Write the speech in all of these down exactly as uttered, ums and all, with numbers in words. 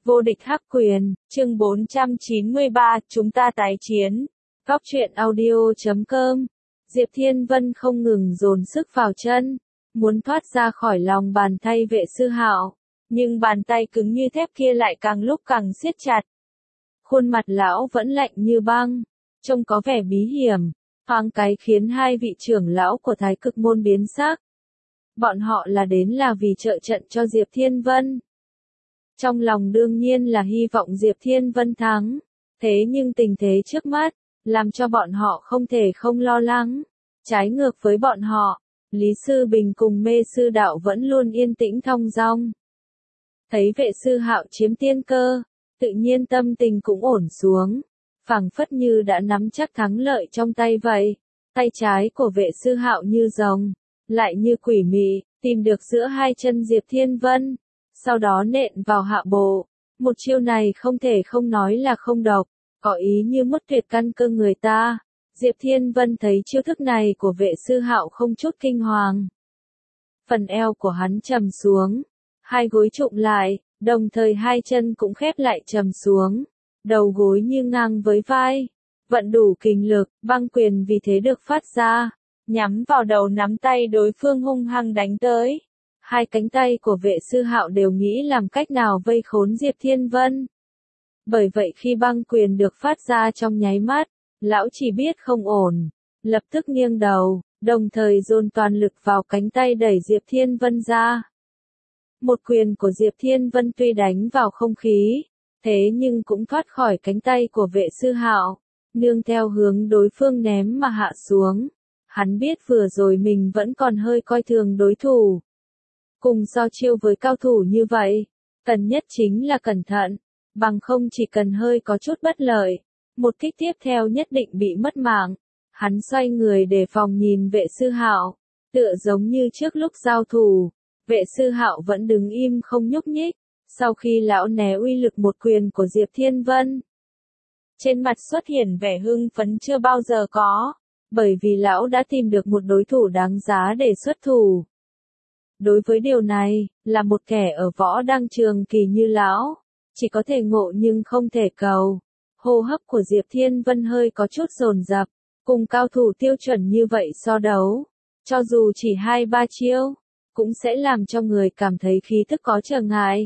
Vô địch hắc quyền, chương bốn trăm chín mươi ba, chúng ta tái chiến. Góc truyện audio chấm com. Diệp Thiên Vân không ngừng dồn sức vào chân, muốn thoát ra khỏi lòng bàn tay vệ sư Hạo, nhưng bàn tay cứng như thép kia lại càng lúc càng siết chặt. Khuôn mặt lão vẫn lạnh như băng, trông có vẻ bí hiểm, thoáng cái khiến hai vị trưởng lão của Thái Cực môn biến sắc. Bọn họ là đến là vì trợ trận cho Diệp Thiên Vân. Trong lòng đương nhiên là hy vọng Diệp Thiên Vân thắng, thế nhưng tình thế trước mắt, làm cho bọn họ không thể không lo lắng. Trái ngược với bọn họ, Lý Sư Bình cùng Mê Sư Đạo vẫn luôn yên tĩnh thong dong. Thấy vệ sư Hạo chiếm tiên cơ, tự nhiên tâm tình cũng ổn xuống, phảng phất như đã nắm chắc thắng lợi trong tay vậy. Tay trái của vệ sư Hạo như rồng, lại như quỷ mị, tìm được giữa hai chân Diệp Thiên Vân, sau đó nện vào hạ bộ. Một chiêu này không thể không nói là không độc, có ý như mất tuyệt căn cơ người ta. Diệp Thiên Vân thấy chiêu thức này của vệ sư Hạo không chút kinh hoàng. Phần eo của hắn trầm xuống, hai gối trụm lại, đồng thời hai chân cũng khép lại trầm xuống, đầu gối như ngang với vai, vận đủ kình lực, băng quyền vì thế được phát ra, nhắm vào đầu nắm tay đối phương hung hăng đánh tới. Hai cánh tay của vệ sư Hạo đều nghĩ làm cách nào vây khốn Diệp Thiên Vân. Bởi vậy khi băng quyền được phát ra trong nháy mắt, lão chỉ biết không ổn, lập tức nghiêng đầu, đồng thời dồn toàn lực vào cánh tay đẩy Diệp Thiên Vân ra. Một quyền của Diệp Thiên Vân tuy đánh vào không khí, thế nhưng cũng thoát khỏi cánh tay của vệ sư Hạo, nương theo hướng đối phương ném mà hạ xuống. Hắn biết vừa rồi mình vẫn còn hơi coi thường đối thủ. Cùng so chiêu với cao thủ như vậy, cần nhất chính là cẩn thận, bằng không chỉ cần hơi có chút bất lợi, một kích tiếp theo nhất định bị mất mạng. Hắn xoay người để phòng nhìn vệ sư Hạo, tựa giống như trước lúc giao thủ, vệ sư Hạo vẫn đứng im không nhúc nhích, sau khi lão né uy lực một quyền của Diệp Thiên Vân. Trên mặt xuất hiện vẻ hưng phấn chưa bao giờ có, bởi vì lão đã tìm được một đối thủ đáng giá để xuất thủ. Đối với điều này, là một kẻ ở võ đăng trường kỳ như lão, chỉ có thể ngộ nhưng không thể cầu. Hô hấp của Diệp Thiên Vân hơi có chút dồn dập, cùng cao thủ tiêu chuẩn như vậy so đấu, cho dù chỉ hai ba chiêu, cũng sẽ làm cho người cảm thấy khí tức có trở ngại.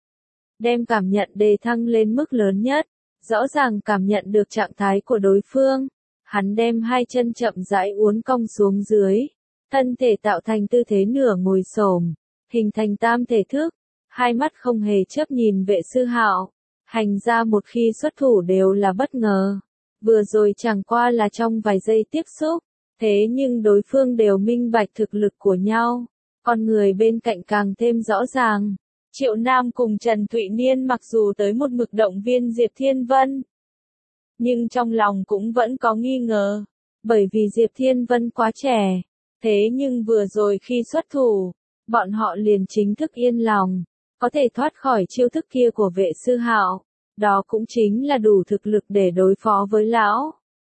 Đem cảm nhận đề thăng lên mức lớn nhất, rõ ràng cảm nhận được trạng thái của đối phương, hắn đem hai chân chậm rãi uốn cong xuống dưới, thân thể tạo thành tư thế nửa ngồi xổm, hình thành tam thể thức, hai mắt không hề chớp nhìn vệ sư Hạo. Hành ra một khi xuất thủ đều là bất ngờ, vừa rồi chẳng qua là trong vài giây tiếp xúc, thế nhưng đối phương đều minh bạch thực lực của nhau, con người bên cạnh càng thêm rõ ràng. Triệu Nam cùng Trần Thụy Niên mặc dù tới một mực động viên Diệp Thiên Vân, nhưng trong lòng cũng vẫn có nghi ngờ, bởi vì Diệp Thiên Vân quá trẻ, thế nhưng vừa rồi khi xuất thủ, bọn họ liền chính thức yên lòng. Có thể thoát khỏi chiêu thức kia của vệ sư Hạo, đó cũng chính là đủ thực lực để đối phó với lão.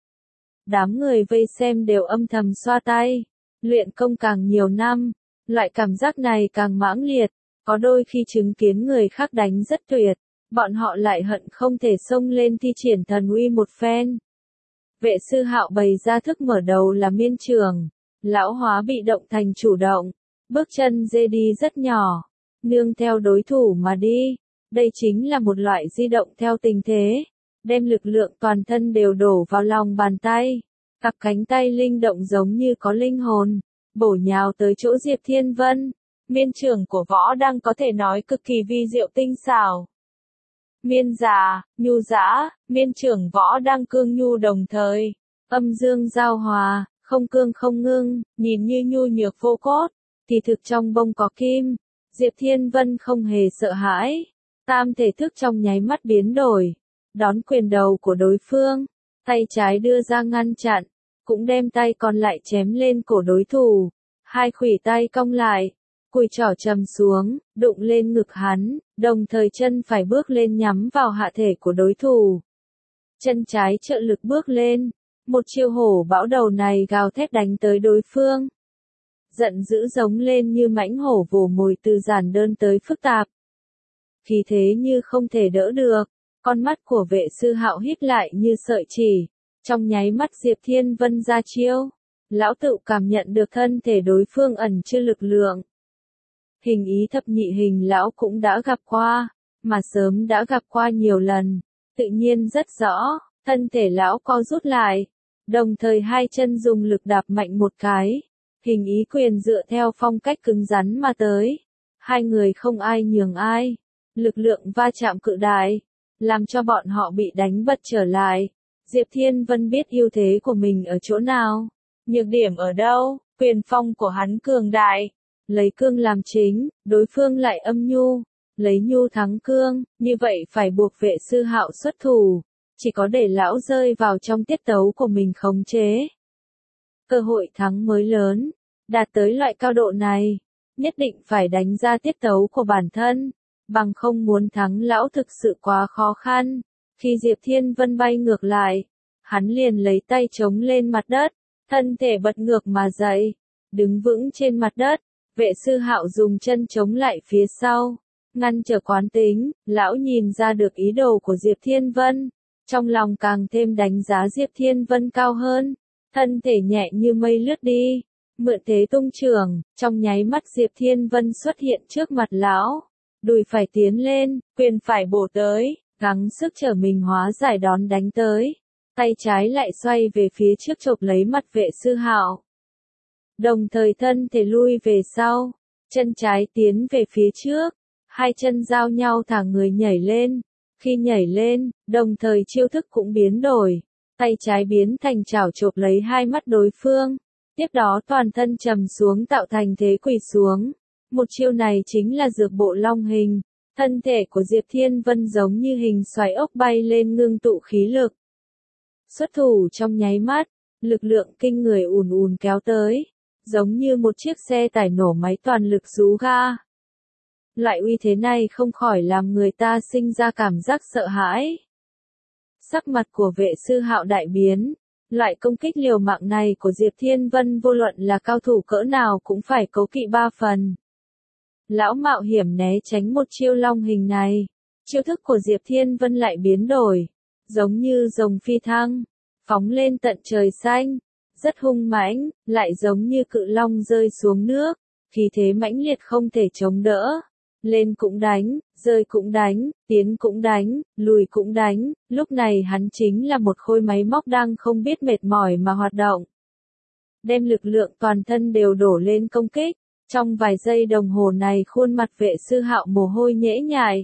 Đám người vây xem đều âm thầm xoa tay, luyện công càng nhiều năm, loại cảm giác này càng mãnh liệt, có đôi khi chứng kiến người khác đánh rất tuyệt, bọn họ lại hận không thể xông lên thi triển thần uy một phen. Vệ sư Hạo bày ra thức mở đầu là miên trường, lão hóa bị động thành chủ động, bước chân dê đi rất nhỏ, nương theo đối thủ mà đi, đây chính là một loại di động theo tình thế, đem lực lượng toàn thân đều đổ vào lòng bàn tay, cặp cánh tay linh động giống như có linh hồn, bổ nhào tới chỗ Diệp Thiên Vân. Miên trường của võ đăng có thể nói cực kỳ vi diệu tinh xảo. Miên già, nhu dã, miên trường võ đăng cương nhu đồng thời, âm dương giao hòa, không cương không ngưng, nhìn như nhu nhược vô cốt, thì thực trong bông có kim. Diệp Thiên Vân không hề sợ hãi, tam thể thức trong nháy mắt biến đổi, đón quyền đầu của đối phương, tay trái đưa ra ngăn chặn, cũng đem tay còn lại chém lên cổ đối thủ, hai khuỷu tay cong lại, cùi trỏ trầm xuống, đụng lên ngực hắn, đồng thời chân phải bước lên nhắm vào hạ thể của đối thủ. Chân trái trợ lực bước lên, một chiêu hổ bão đầu này gào thét đánh tới đối phương. Giận dữ giống lên như mãnh hổ vồ mồi từ giản đơn tới phức tạp. khí thế như không thể đỡ được, con mắt của vệ sư Hạo híp lại như sợi chỉ, trong nháy mắt Diệp Thiên Vân ra chiêu, lão tự cảm nhận được thân thể đối phương ẩn chứa lực lượng. Hình ý thập nhị hình lão cũng đã gặp qua, mà sớm đã gặp qua nhiều lần, tự nhiên rất rõ, thân thể lão co rút lại, đồng thời hai chân dùng lực đạp mạnh một cái, hình ý quyền dựa theo phong cách cứng rắn mà tới, hai người không ai nhường ai, lực lượng va chạm cự đại, làm cho bọn họ bị đánh bật trở lại. Diệp Thiên Vân biết ưu thế của mình ở chỗ nào, nhược điểm ở đâu, quyền phong của hắn cường đại, lấy cương làm chính, đối phương lại âm nhu, lấy nhu thắng cương, như vậy phải buộc vệ sư Hạo xuất thủ, chỉ có để lão rơi vào trong tiết tấu của mình khống chế. Cơ hội thắng mới lớn, đạt tới loại cao độ này, nhất định phải đánh ra tiết tấu của bản thân, bằng không muốn thắng lão thực sự quá khó khăn. Khi Diệp Thiên Vân bay ngược lại, hắn liền lấy tay chống lên mặt đất, thân thể bật ngược mà dậy, đứng vững trên mặt đất, vệ sư Hạo dùng chân chống lại phía sau, ngăn trở quán tính, lão nhìn ra được ý đồ của Diệp Thiên Vân, trong lòng càng thêm đánh giá Diệp Thiên Vân cao hơn, thân thể nhẹ như mây lướt đi, mượn thế tung trường, trong nháy mắt Diệp Thiên Vân xuất hiện trước mặt lão, đùi phải tiến lên, quyền phải bổ tới, gắng sức trở mình hóa giải đón đánh tới, tay trái lại xoay về phía trước chộp lấy mặt vệ sư Hạo. Đồng thời thân thể lui về sau, chân trái tiến về phía trước, hai chân giao nhau thả người nhảy lên, khi nhảy lên, đồng thời chiêu thức cũng biến đổi, tay trái biến thành chảo chộp lấy hai mắt đối phương, tiếp đó toàn thân trầm xuống tạo thành thế quỳ xuống. Một chiêu này chính là dược bộ long hình, thân thể của Diệp Thiên Vân giống như hình xoáy ốc bay lên ngưng tụ khí lực. Xuất thủ trong nháy mắt, lực lượng kinh người ùn ùn kéo tới, giống như một chiếc xe tải nổ máy toàn lực rú ga. Loại uy thế này không khỏi làm người ta sinh ra cảm giác sợ hãi. Sắc mặt của vệ sư Hạo đại biến, loại công kích liều mạng này của Diệp Thiên Vân vô luận là cao thủ cỡ nào cũng phải cố kỵ ba phần. Lão mạo hiểm né tránh một chiêu long hình này, chiêu thức của Diệp Thiên Vân lại biến đổi, giống như rồng phi thăng, phóng lên tận trời xanh, rất hung mãnh, lại giống như cự long rơi xuống nước, khí thế mãnh liệt không thể chống đỡ, lên cũng đánh, rơi cũng đánh, tiến cũng đánh, lùi cũng đánh, lúc này hắn chính là một khối máy móc đang không biết mệt mỏi mà hoạt động. Đem lực lượng toàn thân đều đổ lên công kích. Trong vài giây đồng hồ này khuôn mặt vệ sư Hạo mồ hôi nhễ nhại.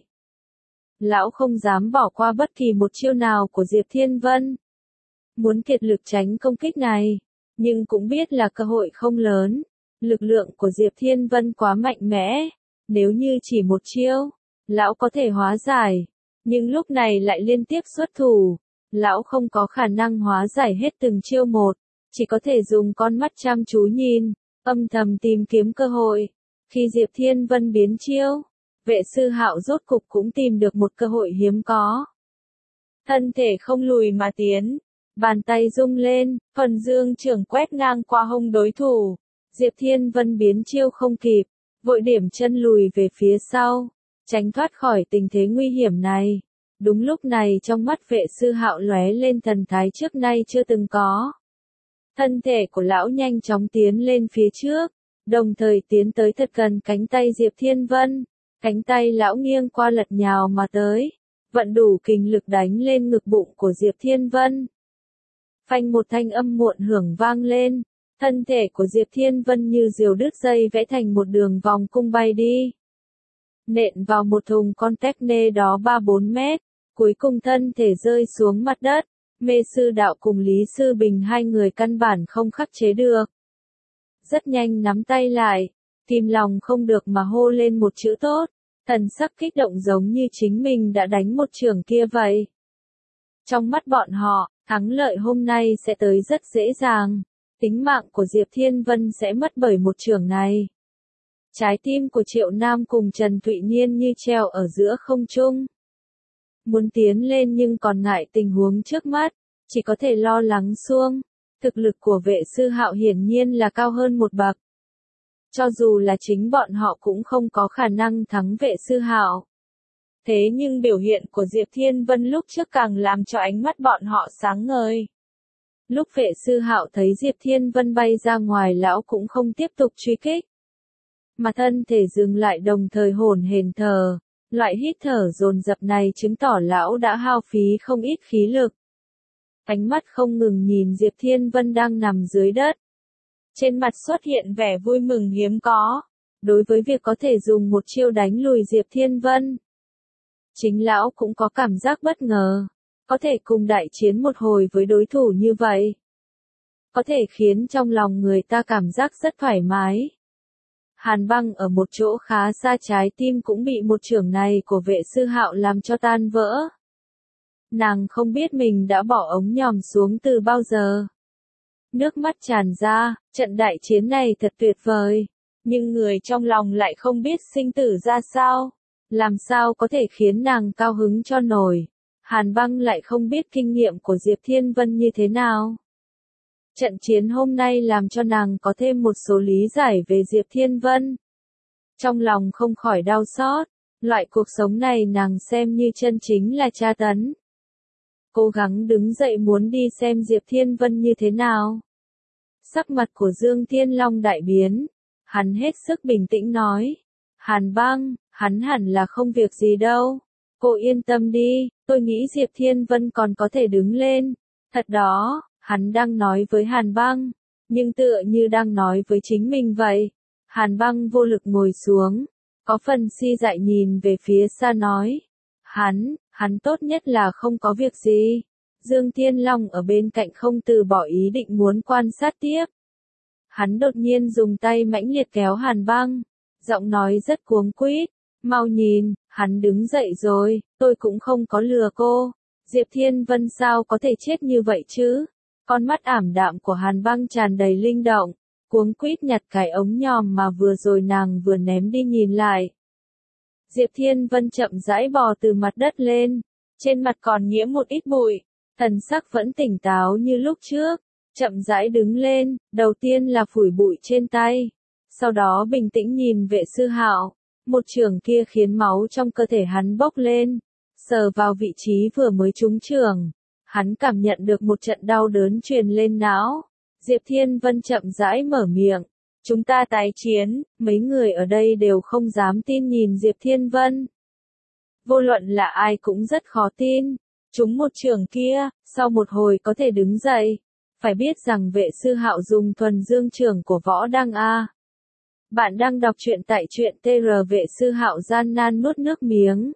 Lão không dám bỏ qua bất kỳ một chiêu nào của Diệp Thiên Vân. Muốn kiệt lực tránh công kích này, nhưng cũng biết là cơ hội không lớn. Lực lượng của Diệp Thiên Vân quá mạnh mẽ, nếu như chỉ một chiêu, lão có thể hóa giải. Nhưng lúc này lại liên tiếp xuất thủ, lão không có khả năng hóa giải hết từng chiêu một, chỉ có thể dùng con mắt chăm chú nhìn. Âm thầm tìm kiếm cơ hội. Khi Diệp Thiên Vân biến chiêu, vệ sư Hạo rốt cục cũng tìm được một cơ hội hiếm có. Thân thể không lùi mà tiến, bàn tay rung lên, phần dương trưởng quét ngang qua hông đối thủ. Diệp Thiên Vân biến chiêu không kịp, vội điểm chân lùi về phía sau, tránh thoát khỏi tình thế nguy hiểm này. Đúng lúc này trong mắt vệ sư Hạo lóe lên thần thái trước nay chưa từng có. Thân thể của lão nhanh chóng tiến lên phía trước, đồng thời tiến tới thật gần cánh tay Diệp Thiên Vân, cánh tay lão nghiêng qua lật nhào mà tới, vận đủ kình lực đánh lên ngực bụng của Diệp Thiên Vân. Phanh một thanh âm muộn hưởng vang lên, thân thể của Diệp Thiên Vân như diều đứt dây vẽ thành một đường vòng cung bay đi. Nện vào một thùng container đó ba bốn mét, cuối cùng thân thể rơi xuống mặt đất. Mê sư đạo cùng Lý Sư Bình hai người căn bản không khắc chế được. Rất nhanh nắm tay lại, kìm lòng không được mà hô lên một chữ tốt, thần sắc kích động giống như chính mình đã đánh một trường kia vậy. Trong mắt bọn họ, thắng lợi hôm nay sẽ tới rất dễ dàng, tính mạng của Diệp Thiên Vân sẽ mất bởi một trường này. Trái tim của Triệu Nam cùng Trần Thụy Niên như treo ở giữa không trung. Muốn tiến lên nhưng còn ngại tình huống trước mắt, chỉ có thể lo lắng xuông. Thực lực của vệ sư Hạo hiển nhiên là cao hơn một bậc. Cho dù là chính bọn họ cũng không có khả năng thắng vệ sư Hạo. Thế nhưng biểu hiện của Diệp Thiên Vân lúc trước càng làm cho ánh mắt bọn họ sáng ngời. Lúc vệ sư Hạo thấy Diệp Thiên Vân bay ra ngoài, lão cũng không tiếp tục truy kích, mà thân thể dừng lại đồng thời hổn hển thở. Loại hít thở dồn dập này chứng tỏ lão đã hao phí không ít khí lực. Ánh mắt không ngừng nhìn Diệp Thiên Vân đang nằm dưới đất. Trên mặt xuất hiện vẻ vui mừng hiếm có, đối với việc có thể dùng một chiêu đánh lùi Diệp Thiên Vân. Chính lão cũng có cảm giác bất ngờ, có thể cùng đại chiến một hồi với đối thủ như vậy. Có thể khiến trong lòng người ta cảm giác rất thoải mái. Hàn Băng ở một chỗ khá xa trái tim cũng bị một chưởng này của vệ sư Hạo làm cho tan vỡ. Nàng không biết mình đã bỏ ống nhòm xuống từ bao giờ. Nước mắt tràn ra, trận đại chiến này thật tuyệt vời. Nhưng người trong lòng lại không biết sinh tử ra sao. Làm sao có thể khiến nàng cao hứng cho nổi. Hàn Băng lại không biết kinh nghiệm của Diệp Thiên Vân như thế nào. Trận chiến hôm nay làm cho nàng có thêm một số lý giải về Diệp Thiên Vân. Trong lòng không khỏi đau xót, loại cuộc sống này nàng xem như chân chính là tra tấn. Cố gắng đứng dậy muốn đi xem Diệp Thiên Vân như thế nào. Sắc mặt của Dương Thiên Long đại biến, hắn hết sức bình tĩnh nói. Hàn Băng, hắn hẳn là không việc gì đâu. Cô yên tâm đi, tôi nghĩ Diệp Thiên Vân còn có thể đứng lên. Thật đó. Hắn đang nói với Hàn Băng, nhưng tựa như đang nói với chính mình vậy. Hàn Băng vô lực ngồi xuống, có phần si dại nhìn về phía xa nói. Hắn, hắn tốt nhất là không có việc gì. Dương Thiên Long ở bên cạnh không từ bỏ ý định muốn quan sát tiếp. Hắn đột nhiên dùng tay mãnh liệt kéo Hàn Băng, giọng nói rất cuống quýt. Mau nhìn, hắn đứng dậy rồi, tôi cũng không có lừa cô. Diệp Thiên Vân sao có thể chết như vậy chứ? Con mắt ảm đạm của Hàn Băng tràn đầy linh động, cuống quýt nhặt cái ống nhòm mà vừa rồi nàng vừa ném đi nhìn lại. Diệp Thiên Vân chậm rãi bò từ mặt đất lên, trên mặt còn nhiễm một ít bụi, thần sắc vẫn tỉnh táo như lúc trước, chậm rãi đứng lên, đầu tiên là phủi bụi trên tay, sau đó bình tĩnh nhìn vệ sư Hạo, một chưởng kia khiến máu trong cơ thể hắn bốc lên, sờ vào vị trí vừa mới trúng chưởng. Hắn cảm nhận được một trận đau đớn truyền lên não. Diệp Thiên Vân chậm rãi mở miệng. Chúng ta tái chiến, mấy người ở đây đều không dám tin nhìn Diệp Thiên Vân. Vô luận là ai cũng rất khó tin. Chúng một trường kia, sau một hồi có thể đứng dậy. Phải biết rằng vệ sư Hạo dùng thuần dương trường của võ đăng A. Bạn đang đọc truyện tại truyện tê rờ vệ sư Hạo gian nan nuốt nước miếng.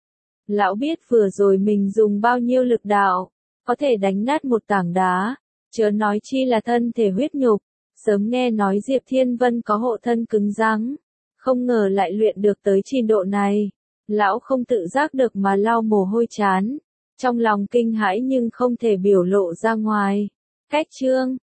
Lão biết vừa rồi mình dùng bao nhiêu lực đạo. Có thể đánh nát một tảng đá, chớ nói chi là thân thể huyết nhục. Sớm nghe nói Diệp Thiên Vân có hộ thân cứng rắn, không ngờ lại luyện được tới trình độ này. Lão không tự giác được mà lau mồ hôi chán, trong lòng kinh hãi nhưng không thể biểu lộ ra ngoài. Cách chương